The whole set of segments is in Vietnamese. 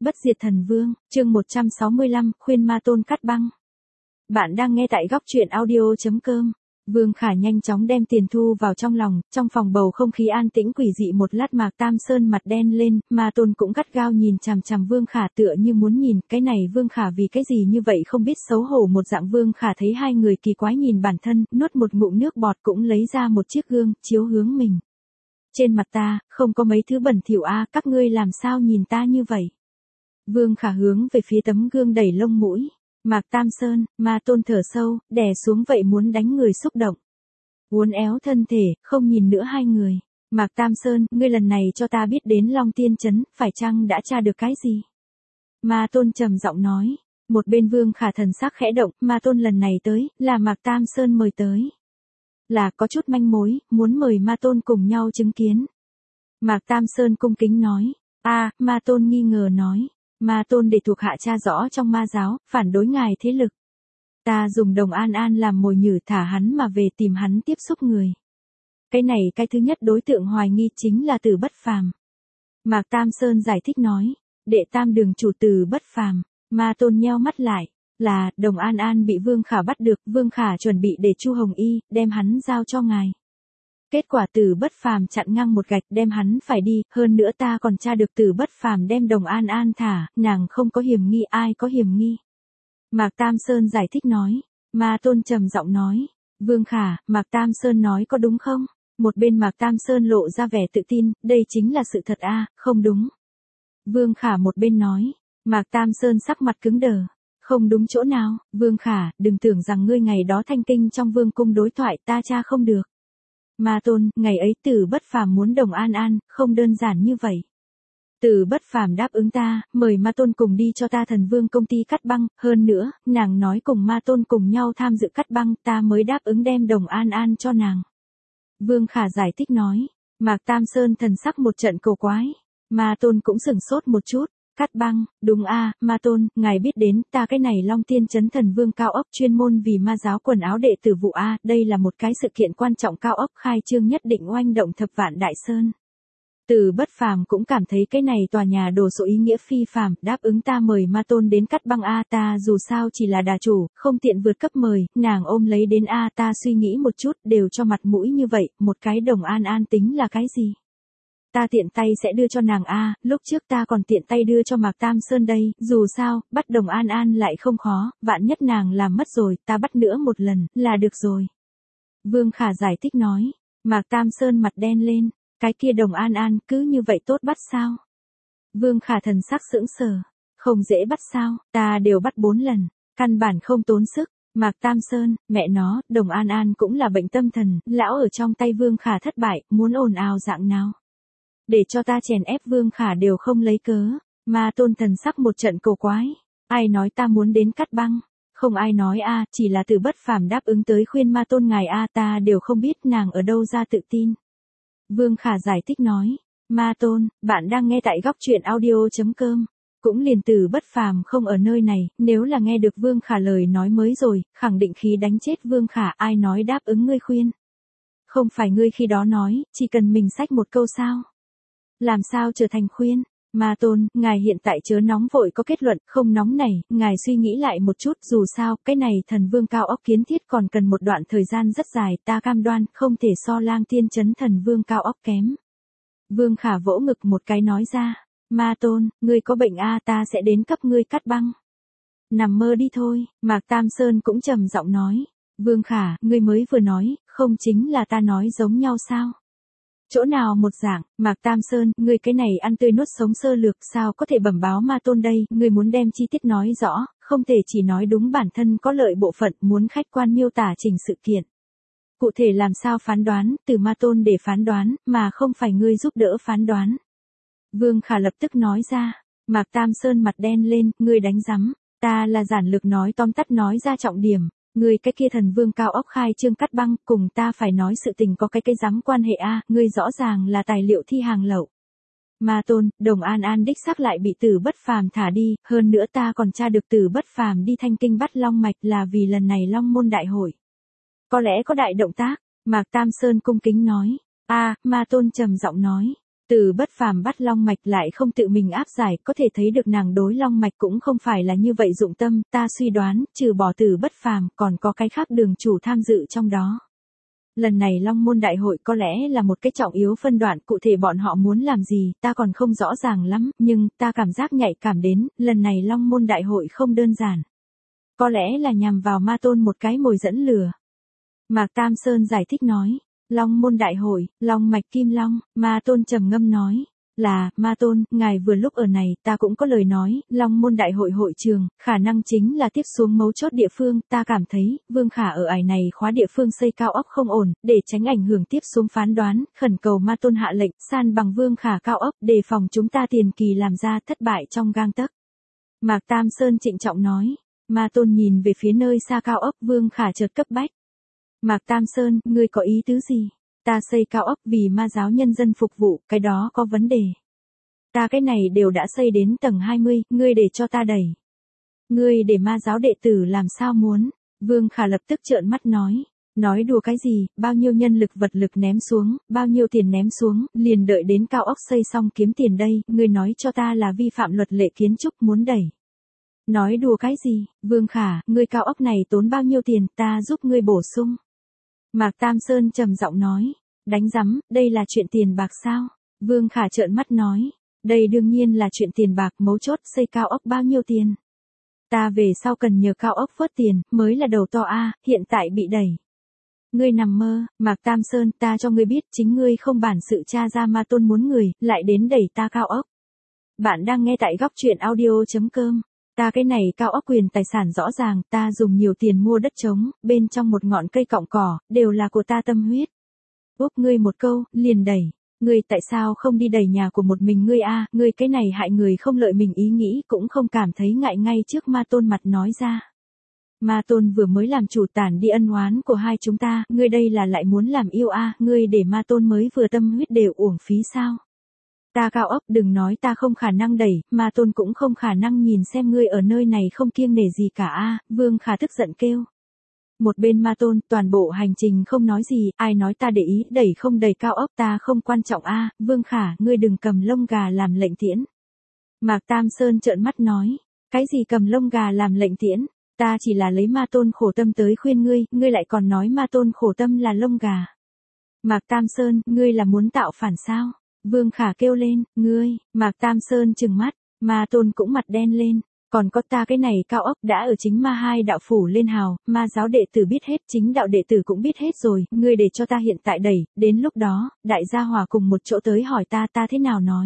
Bất diệt thần vương, chương 165, khuyên ma tôn cắt băng. Bạn đang nghe tại góc truyện audio.com. Vương Khả nhanh chóng đem tiền thu vào trong lòng, trong phòng bầu không khí an tĩnh quỷ dị một lát Mạc Tam Sơn mặt đen lên, ma tôn cũng gắt gao nhìn chằm chằm Vương Khả tựa như muốn nhìn, cái này Vương Khả vì cái gì như vậy không biết xấu hổ một dạng. Vương Khả thấy hai người kỳ quái nhìn bản thân, nuốt một ngụm nước bọt cũng lấy ra một chiếc gương, chiếu hướng mình. Trên mặt ta, không có mấy thứ bẩn thỉu a, các ngươi làm sao nhìn ta như vậy? Vương Khả hướng về phía tấm gương đẩy lông mũi. Mạc Tam Sơn, ma tôn thở sâu, đè xuống vậy muốn đánh người xúc động. Uốn éo thân thể, không nhìn nữa hai người. Mạc Tam Sơn, ngươi lần này cho ta biết đến Long Tiên Trấn, phải chăng đã tra được cái gì? Ma tôn trầm giọng nói. Một bên Vương Khả thần sắc khẽ động, ma tôn lần này tới, là Mạc Tam Sơn mời tới. Là có chút manh mối, muốn mời ma tôn cùng nhau chứng kiến. Mạc Tam Sơn cung kính nói. Ma tôn nghi ngờ nói. Ma tôn để thuộc hạ tra rõ trong ma giáo, phản đối ngài thế lực. Ta dùng Đồng An An làm mồi nhử thả hắn mà về tìm hắn tiếp xúc người. Cái này cái thứ nhất đối tượng hoài nghi chính là Từ Bất Phàm. Mạc Tam Sơn giải thích nói. Đệ tam đường chủ Từ Bất Phàm. Ma tôn nheo mắt lại. Là, Đồng An An bị Vương Khả bắt được, Vương Khả chuẩn bị để Chu Hồng Y, đem hắn giao cho ngài. Kết quả Từ Bất Phàm chặn ngang một gạch đem hắn phải đi, hơn nữa ta còn tra được Từ Bất Phàm đem Đồng An An thả, nàng không có hiểm nghi, ai có hiểm nghi. Mạc Tam Sơn giải thích nói, ma tôn trầm giọng nói, Vương Khả, Mạc Tam Sơn nói có đúng không? Một bên Mạc Tam Sơn lộ ra vẻ tự tin, đây chính là sự thật không đúng. Vương Khả một bên nói, Mạc Tam Sơn sắc mặt cứng đờ. Không đúng chỗ nào, Vương Khả, đừng tưởng rằng ngươi ngày đó thanh kinh trong vương cung đối thoại ta tra không được. Ma tôn, ngày ấy Từ Bất Phàm muốn Đồng An An, không đơn giản như vậy. Từ Bất Phàm đáp ứng ta, mời ma tôn cùng đi cho ta Thần Vương công ty cắt băng, hơn nữa, nàng nói cùng ma tôn cùng nhau tham dự cắt băng, ta mới đáp ứng đem Đồng An An cho nàng. Vương Khả giải thích nói, Mạc Tam Sơn thần sắc một trận cổ quái, ma tôn cũng sửng sốt một chút. Cắt băng, đúng ma tôn, ngài biết đến, ta cái này Long Tiên Trấn Thần Vương cao ốc chuyên môn vì ma giáo quần áo đệ tử vụ đây là một cái sự kiện quan trọng cao ốc khai trương nhất định oanh động thập vạn đại sơn. Từ Bất Phàm cũng cảm thấy cái này tòa nhà đồ sộ ý nghĩa phi phàm, đáp ứng ta mời ma tôn đến cắt băng ta dù sao chỉ là đà chủ, không tiện vượt cấp mời, nàng ôm lấy đến ta suy nghĩ một chút, đều cho mặt mũi như vậy, một cái Đồng An An tính là cái gì? Ta tiện tay sẽ đưa cho nàng lúc trước ta còn tiện tay đưa cho Mạc Tam Sơn đây, dù sao, bắt Đồng An An lại không khó, vạn nhất nàng làm mất rồi, ta bắt nữa một lần, là được rồi. Vương Khả giải thích nói, Mạc Tam Sơn mặt đen lên, cái kia Đồng An An cứ như vậy tốt bắt sao? Vương Khả thần sắc sững sờ, không dễ bắt sao, ta đều bắt 4 lần, căn bản không tốn sức. Mạc Tam Sơn, mẹ nó, Đồng An An cũng là bệnh tâm thần, lão ở trong tay Vương Khả thất bại, muốn ồn ào dạng nào? Để cho ta chèn ép Vương Khả đều không lấy cớ, ma tôn thần sắc một trận cổ quái. Ai nói ta muốn đến cắt băng? Không ai nói chỉ là Từ Bất Phàm đáp ứng tới khuyên ma tôn ngài ta đều không biết nàng ở đâu ra tự tin. Vương Khả giải thích nói, ma tôn, bạn đang nghe tại góc truyện audio.com. Cũng liền Từ Bất Phàm không ở nơi này, nếu là nghe được Vương Khả lời nói mới rồi, khẳng định khí đánh chết Vương Khả, ai nói đáp ứng ngươi khuyên. Không phải ngươi khi đó nói, chỉ cần mình xách một câu sao? Làm sao trở thành khuyên? Ma tôn, ngài hiện tại chớ nóng vội có kết luận, không nóng này, ngài suy nghĩ lại một chút, dù sao, cái này Thần Vương cao ốc kiến thiết còn cần một đoạn thời gian rất dài, ta cam đoan, không thể so Lang Tiên Trấn Thần Vương cao ốc kém. Vương Khả vỗ ngực một cái nói ra, ma tôn, ngươi có bệnh ta sẽ đến cấp ngươi cắt băng. Nằm mơ đi thôi, Mạc Tam Sơn cũng trầm giọng nói, Vương Khả, ngươi mới vừa nói, không chính là ta nói giống nhau sao? Chỗ nào một dạng, Mạc Tam Sơn, ngươi cái này ăn tươi nuốt sống sơ lược sao có thể bẩm báo ma tôn đây, ngươi muốn đem chi tiết nói rõ, không thể chỉ nói đúng bản thân có lợi bộ phận, muốn khách quan miêu tả trình sự kiện. Cụ thể làm sao phán đoán, từ ma tôn để phán đoán, mà không phải ngươi giúp đỡ phán đoán. Vương Khả lập tức nói ra, Mạc Tam Sơn mặt đen lên, ngươi đánh rắm, ta là giản lược nói tóm tắt nói ra trọng điểm. Ngươi cái kia Thần Vương cao ốc khai trương cắt băng, cùng ta phải nói sự tình có cái dám quan hệ ngươi rõ ràng là tài liệu thi hàng lậu. Ma tôn, Đồng An An đích xác lại bị Từ Bất Phàm thả đi, hơn nữa ta còn tra được Từ Bất Phàm đi thanh kinh bắt Long Mạch là vì lần này Long Môn đại hội. Có lẽ có đại động tác, Mạc Tam Sơn cung kính nói. Ma tôn trầm giọng nói. Từ Bất Phàm bắt long mạch lại không tự mình áp giải, có thể thấy được nàng đối long mạch cũng không phải là như vậy dụng tâm, ta suy đoán, trừ bỏ Từ Bất Phàm, còn có cái khác đường chủ tham dự trong đó. Lần này Long Môn Đại hội có lẽ là một cái trọng yếu phân đoạn, cụ thể bọn họ muốn làm gì, ta còn không rõ ràng lắm, nhưng ta cảm giác nhạy cảm đến, lần này Long Môn Đại hội không đơn giản. Có lẽ là nhằm vào Ma Tôn một cái mồi dẫn lừa. Mạc Tam Sơn giải thích nói. Long Môn Đại hội, long mạch kim long, Ma Tôn trầm ngâm nói. Là, Ma Tôn, ngài vừa lúc ở này, ta cũng có lời nói, Long Môn Đại hội hội trường, khả năng chính là tiếp xuống mấu chốt địa phương, ta cảm thấy, Vương Khả ở ải này khóa địa phương xây cao ốc không ổn, để tránh ảnh hưởng tiếp xuống phán đoán, khẩn cầu Ma Tôn hạ lệnh, san bằng Vương Khả cao ốc, đề phòng chúng ta tiền kỳ làm ra thất bại trong gang tấc. Mạc Tam Sơn trịnh trọng nói. Ma Tôn nhìn về phía nơi xa cao ốc, Vương Khả chợt cấp bách. Mạc Tam Sơn, ngươi có ý tứ gì? Ta xây cao ốc vì ma giáo nhân dân phục vụ, cái đó có vấn đề. Ta cái này đều đã xây đến tầng 20, ngươi để cho ta đẩy. Ngươi để ma giáo đệ tử làm sao muốn? Vương Khả lập tức trợn mắt nói. Nói đùa cái gì, bao nhiêu nhân lực vật lực ném xuống, bao nhiêu tiền ném xuống, liền đợi đến cao ốc xây xong kiếm tiền đây, ngươi nói cho ta là vi phạm luật lệ kiến trúc muốn đẩy. Nói đùa cái gì, Vương Khả, ngươi cao ốc này tốn bao nhiêu tiền, ta giúp ngươi bổ sung. Mạc Tam Sơn trầm giọng nói, đánh rắm, đây là chuyện tiền bạc sao? Vương Khả trợn mắt nói, đây đương nhiên là chuyện tiền bạc, mấu chốt xây cao ốc bao nhiêu tiền? Ta về sau cần nhờ cao ốc vớt tiền, mới là đầu to a, hiện tại bị đẩy. Ngươi nằm mơ, Mạc Tam Sơn, ta cho ngươi biết, chính ngươi không bản sự tra ra Ma Tôn muốn người, lại đến đẩy ta cao ốc. Bạn đang nghe tại góc truyện audio.com. Ta cái này cao ốc quyền tài sản rõ ràng, ta dùng nhiều tiền mua đất trống, bên trong một ngọn cây cọng cỏ, đều là của ta tâm huyết. Úp ngươi một câu, liền đẩy. Ngươi tại sao không đi đẩy nhà của một mình ngươi a? Ngươi cái này hại người không lợi mình ý nghĩ cũng không cảm thấy ngại ngay trước Ma Tôn mặt nói ra. Ma Tôn vừa mới làm chủ tản đi ân oán của hai chúng ta, ngươi đây là lại muốn làm yêu a? Ngươi để Ma Tôn mới vừa tâm huyết đều uổng phí sao? Ta cao ốc đừng nói ta không khả năng đẩy, Ma Tôn cũng không khả năng nhìn xem ngươi ở nơi này không kiêng nể gì cả a. Vương Khả tức giận kêu. Một bên Ma Tôn, toàn bộ hành trình không nói gì, ai nói ta để ý, đẩy không đẩy cao ốc ta không quan trọng a. Vương Khả, ngươi đừng cầm lông gà làm lệnh tiễn. Mạc Tam Sơn trợn mắt nói, cái gì cầm lông gà làm lệnh tiễn, ta chỉ là lấy Ma Tôn khổ tâm tới khuyên ngươi, ngươi lại còn nói Ma Tôn khổ tâm là lông gà. Mạc Tam Sơn, ngươi là muốn tạo phản sao? Vương Khả kêu lên, ngươi, Mạc Tam Sơn trừng mắt, Ma Tôn cũng mặt đen lên, còn có ta cái này cao ốc đã ở chính ma hai đạo phủ lên hào, ma giáo đệ tử biết hết, chính đạo đệ tử cũng biết hết rồi, ngươi để cho ta hiện tại đẩy, đến lúc đó, đại gia hòa cùng một chỗ tới hỏi ta thế nào nói.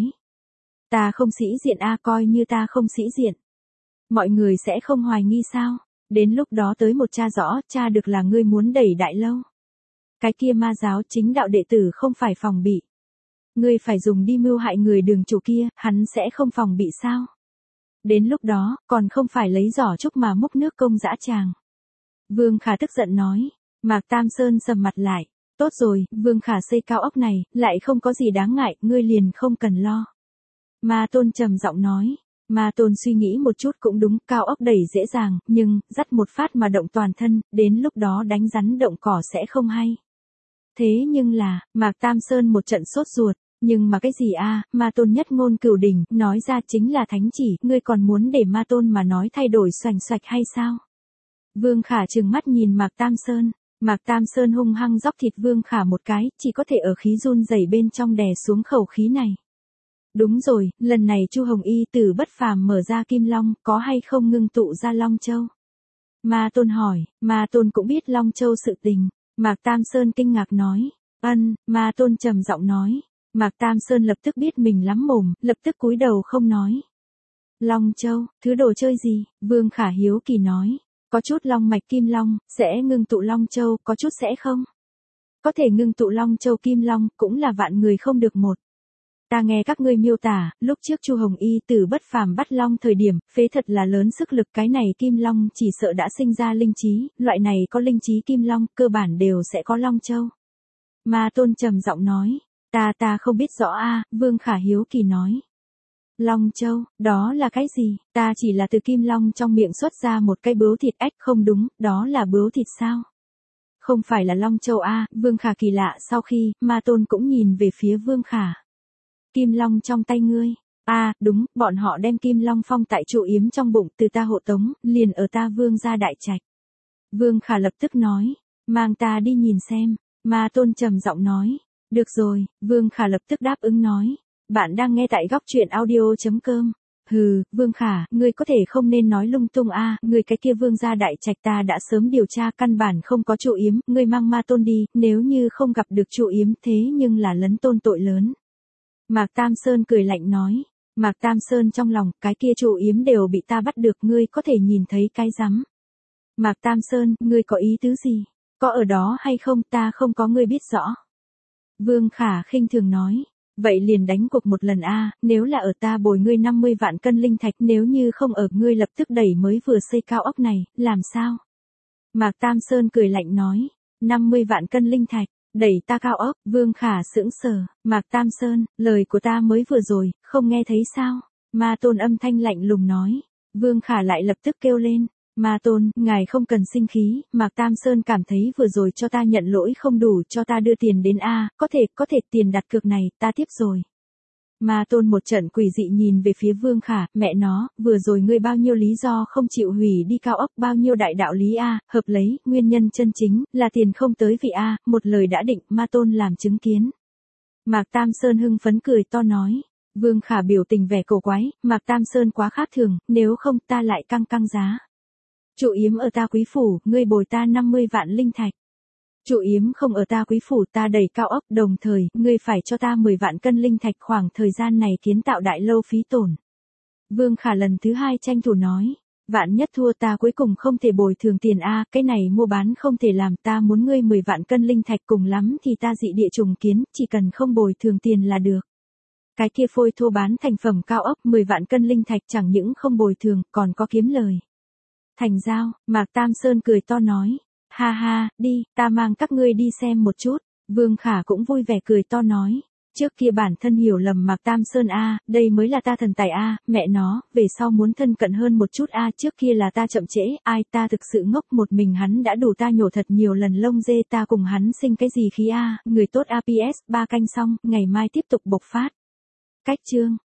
Ta không sĩ diện a, coi như ta không sĩ diện. Mọi người sẽ không hoài nghi sao, đến lúc đó tới một tra rõ, tra được là ngươi muốn đẩy đại lâu. Cái kia ma giáo chính đạo đệ tử không phải phòng bị. Ngươi phải dùng đi mưu hại người đường chủ kia, hắn sẽ không phòng bị sao? Đến lúc đó, còn không phải lấy giỏ trúc mà múc nước công dã tràng. Vương Khả tức giận nói. Mạc Tam Sơn sầm mặt lại. Tốt rồi, Vương Khả xây cao ốc này, lại không có gì đáng ngại, ngươi liền không cần lo. Ma Tôn trầm giọng nói. Ma Tôn suy nghĩ một chút cũng đúng, cao ốc đẩy dễ dàng, nhưng, dắt một phát mà động toàn thân, đến lúc đó đánh rắn động cỏ sẽ không hay. Thế nhưng là, Mạc Tam Sơn một trận sốt ruột. Nhưng mà cái gì a? Ma Tôn nhất ngôn cửu đỉnh, nói ra chính là thánh chỉ, ngươi còn muốn để Ma Tôn mà nói thay đổi xoành xoạch hay sao? Vương Khả trừng mắt nhìn Mạc Tam Sơn, Mạc Tam Sơn hung hăng dóc thịt Vương Khả một cái, chỉ có thể ở khí run rẩy bên trong đè xuống khẩu khí này. Đúng rồi, lần này Chu Hồng Y từ Bất Phàm mở ra Kim Long, có hay không ngưng tụ ra Long Châu? Ma Tôn hỏi, Ma Tôn cũng biết Long Châu sự tình, Mạc Tam Sơn kinh ngạc nói, Ma Tôn trầm giọng nói. Mạc Tam Sơn lập tức biết mình lắm mồm, lập tức cúi đầu không nói. Long Châu, thứ đồ chơi gì? Vương Khả hiếu kỳ nói. Có chút long mạch kim long, sẽ ngưng tụ Long Châu, có chút sẽ không. Có thể ngưng tụ Long Châu kim long, cũng là vạn người không được một. Ta nghe các ngươi miêu tả, lúc trước Chu Hồng Y từ Bất Phàm bắt long thời điểm, phế thật là lớn sức lực, cái này kim long chỉ sợ đã sinh ra linh trí, loại này có linh trí kim long, cơ bản đều sẽ có Long Châu. Ma Tôn trầm giọng nói. Ta không biết rõ a. Vương Khả hiếu kỳ nói. Long Châu, đó là cái gì? Ta chỉ là từ kim long trong miệng xuất ra một cái bướu thịt ếch, không đúng, đó là bướu thịt sao? Không phải là Long Châu a. Vương Khả kỳ lạ, sau khi, Ma Tôn cũng nhìn về phía Vương Khả. Kim Long trong tay ngươi. Đúng, bọn họ đem Kim Long phong tại trụ yếm trong bụng từ ta hộ tống, liền ở ta Vương gia đại trạch. Vương Khả lập tức nói, mang ta đi nhìn xem. Ma Tôn trầm giọng nói, được rồi, Vương Khả lập tức đáp ứng nói. Bạn đang nghe tại góc truyện audio.com. Hừ, Vương Khả, ngươi có thể không nên nói lung tung ngươi cái kia Vương gia đại trạch ta đã sớm điều tra căn bản không có trụ yếm, ngươi mang Ma Tôn đi, nếu như không gặp được trụ yếm thế nhưng là lấn tôn tội lớn. Mạc Tam Sơn cười lạnh nói. Mạc Tam Sơn trong lòng, cái kia trụ yếm đều bị ta bắt được, ngươi có thể nhìn thấy cái rắm. Mạc Tam Sơn, ngươi có ý tứ gì? Có ở đó hay không, ta không có, ngươi biết rõ. Vương Khả khinh thường nói. Vậy liền đánh cuộc một lần nếu là ở ta bồi ngươi 50 vạn cân linh thạch, nếu như không ở ngươi lập tức đẩy mới vừa xây cao ốc này, làm sao? Mạc Tam Sơn cười lạnh nói. 50 vạn cân linh thạch, đẩy ta cao ốc, Vương Khả sững sờ. Mạc Tam Sơn, lời của ta mới vừa rồi, không nghe thấy sao? Ma Tôn âm thanh lạnh lùng nói. Vương Khả lại lập tức kêu lên. Ma Tôn, ngài không cần sinh khí, Mạc Tam Sơn cảm thấy vừa rồi cho ta nhận lỗi không đủ, cho ta đưa tiền đến có thể tiền đặt cược này, ta tiếp rồi. Ma Tôn một trận quỷ dị nhìn về phía Vương Khả, mẹ nó, vừa rồi ngươi bao nhiêu lý do không chịu hủy đi cao ốc, bao nhiêu đại đạo lý hợp lấy, nguyên nhân chân chính, là tiền không tới vị một lời đã định, Ma Tôn làm chứng kiến. Mạc Tam Sơn hưng phấn cười to nói. Vương Khả biểu tình vẻ cổ quái, Mạc Tam Sơn quá khác thường, nếu không ta lại căng giá. Trụ yếm ở ta quý phủ, ngươi bồi ta 50 vạn linh thạch. Trụ yếm không ở ta quý phủ, ta đẩy cao ốc, đồng thời, ngươi phải cho ta 10 vạn cân linh thạch, khoảng thời gian này kiến tạo đại lâu phí tổn. Vương Khả lần thứ 2 tranh thủ nói, vạn nhất thua ta cuối cùng không thể bồi thường tiền cái này mua bán không thể làm, ta muốn ngươi 10 vạn cân linh thạch, cùng lắm thì ta dị địa trùng kiến, chỉ cần không bồi thường tiền là được. Cái kia phôi thô bán thành phẩm cao ốc 10 vạn cân linh thạch chẳng những không bồi thường, còn có kiếm lời. Thành giao, Mạc Tam Sơn cười to nói. Ha ha, đi, ta mang các ngươi đi xem một chút. Vương Khả cũng vui vẻ cười to nói. Trước kia bản thân hiểu lầm Mạc Tam Sơn đây mới là ta thần tài mẹ nó, về sau muốn thân cận hơn một chút trước kia là ta chậm trễ, ta thực sự ngốc, một mình hắn đã đủ ta nhổ thật nhiều lần lông dê, ta cùng hắn sinh cái gì khí người tốt PS, 3 canh xong, ngày mai tiếp tục bộc phát. Cách chương.